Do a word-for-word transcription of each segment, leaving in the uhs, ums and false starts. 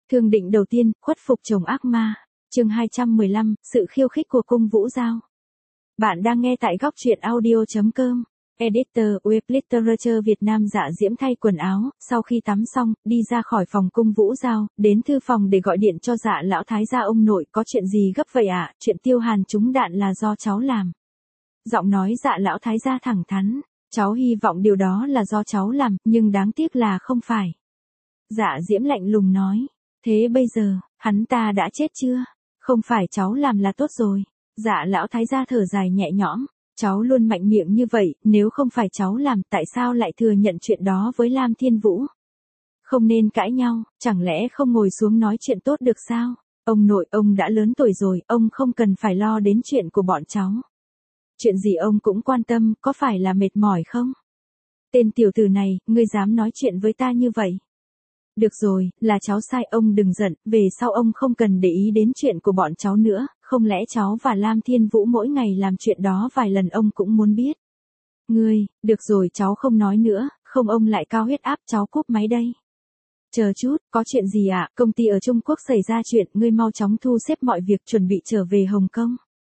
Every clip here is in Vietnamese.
Thương định đầu tiên, khuất phục chồng ác ma. Chương hai trăm mười lăm, sự khiêu khích của cung Vũ Giao. Bạn đang nghe tại góc truyện audio chấm com. Editor Web Literature Việt Nam. Dạ Diễm thay quần áo, sau khi tắm xong, đi ra khỏi phòng cung Vũ Giao, đến thư phòng để gọi điện cho Dạ lão thái gia. Ông nội, có chuyện gì gấp vậy ạ? À? Chuyện Tiêu Hàn trúng đạn là do cháu làm. Giọng nói Dạ lão thái gia thẳng thắn. Cháu hy vọng điều đó là do cháu làm, nhưng đáng tiếc là không phải. Dạ Diễm lạnh lùng nói. Thế bây giờ, hắn ta đã chết chưa? Không phải cháu làm là tốt rồi. Dạ lão thái gia thở dài nhẹ nhõm. Cháu luôn mạnh miệng như vậy, nếu không phải cháu làm, tại sao lại thừa nhận chuyện đó với Lam Thiên Vũ? Không nên cãi nhau, chẳng lẽ không ngồi xuống nói chuyện tốt được sao? Ông nội, ông đã lớn tuổi rồi, ông không cần phải lo đến chuyện của bọn cháu. Chuyện gì ông cũng quan tâm, có phải là mệt mỏi không? Tên tiểu tử này, ngươi dám nói chuyện với ta như vậy? Được rồi, là cháu sai, ông đừng giận, về sau ông không cần để ý đến chuyện của bọn cháu nữa, không lẽ cháu và Lam Thiên Vũ mỗi ngày làm chuyện đó vài lần ông cũng muốn biết. Ngươi, được rồi cháu không nói nữa, không ông lại cao huyết áp, cháu cúp máy đây. Chờ chút, có chuyện gì ạ? À? Công ty ở Trung Quốc xảy ra chuyện, ngươi mau chóng thu xếp mọi việc chuẩn bị trở về Hồng Kông.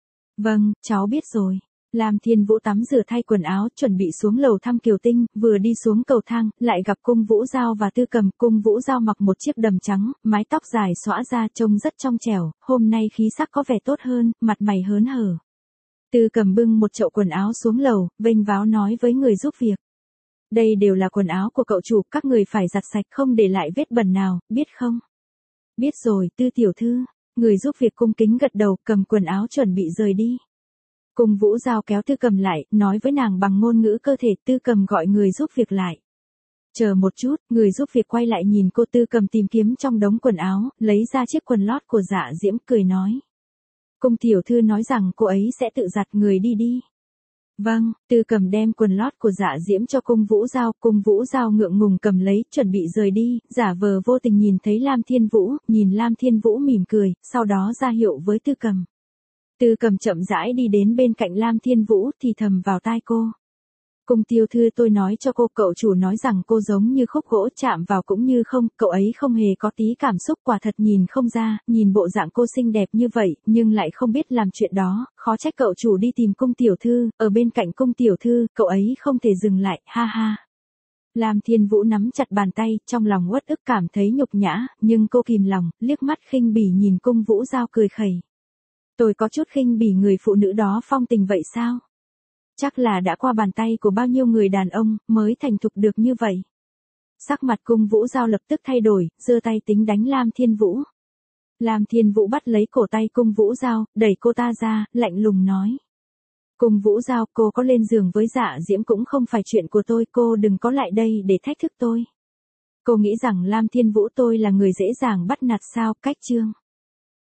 Vâng, cháu biết rồi. Lam Thiên Vũ tắm rửa thay quần áo, chuẩn bị xuống lầu thăm Kiều Tinh, vừa đi xuống cầu thang, lại gặp cung Vũ Giao và Tư Cầm. Cung Vũ Giao mặc một chiếc đầm trắng, mái tóc dài xõa ra trông rất trong trẻo, hôm nay khí sắc có vẻ tốt hơn, mặt mày hớn hở. Tư Cầm bưng một chậu quần áo xuống lầu, vênh váo nói với người giúp việc. Đây đều là quần áo của cậu chủ, các người phải giặt sạch không để lại vết bẩn nào, biết không? Biết rồi, Tư tiểu thư. Người giúp việc cung kính gật đầu, cầm quần áo chuẩn bị rời đi. Cung Vũ Giao kéo Tư Cầm lại, nói với nàng bằng ngôn ngữ cơ thể. Tư Cầm gọi người giúp việc lại. Chờ một chút, người giúp việc quay lại nhìn cô. Tư Cầm tìm kiếm trong đống quần áo, lấy ra chiếc quần lót của Dạ Diễm, cười nói. Cung tiểu thư nói rằng cô ấy sẽ tự giặt, người đi đi. Vâng, Tư Cầm đem quần lót của Dạ Diễm cho cung Vũ Giao. Cung Vũ Giao ngượng ngùng cầm lấy, chuẩn bị rời đi, giả vờ vô tình nhìn thấy Lam Thiên Vũ, nhìn Lam Thiên Vũ mỉm cười, sau đó ra hiệu với Tư Cầm. Tư Cầm chậm rãi đi đến bên cạnh Lam Thiên Vũ, thì thầm vào tai cô. Cung tiểu thư, tôi nói cho cô, cậu chủ nói rằng cô giống như khúc gỗ, chạm vào cũng như không, cậu ấy không hề có tí cảm xúc, quả thật nhìn không ra, nhìn bộ dạng cô xinh đẹp như vậy, nhưng lại không biết làm chuyện đó, khó trách cậu chủ đi tìm cung tiểu thư, ở bên cạnh cung tiểu thư, cậu ấy không thể dừng lại, ha ha. Lam Thiên Vũ nắm chặt bàn tay, trong lòng uất ức cảm thấy nhục nhã, nhưng cô kìm lòng, liếc mắt khinh bỉ nhìn cung Vũ Giao cười khẩy. Tôi có chút khinh bỉ người phụ nữ đó phong tình vậy sao? Chắc là đã qua bàn tay của bao nhiêu người đàn ông, mới thành thục được như vậy. Sắc mặt cung Vũ Giao lập tức thay đổi, giơ tay tính đánh Lam Thiên Vũ. Lam Thiên Vũ bắt lấy cổ tay cung Vũ Giao, đẩy cô ta ra, lạnh lùng nói. Cung Vũ Giao, cô có lên giường với Dạ Diễm cũng không phải chuyện của tôi, cô đừng có lại đây để thách thức tôi. Cô nghĩ rằng Lam Thiên Vũ tôi là người dễ dàng bắt nạt sao? Cách chương.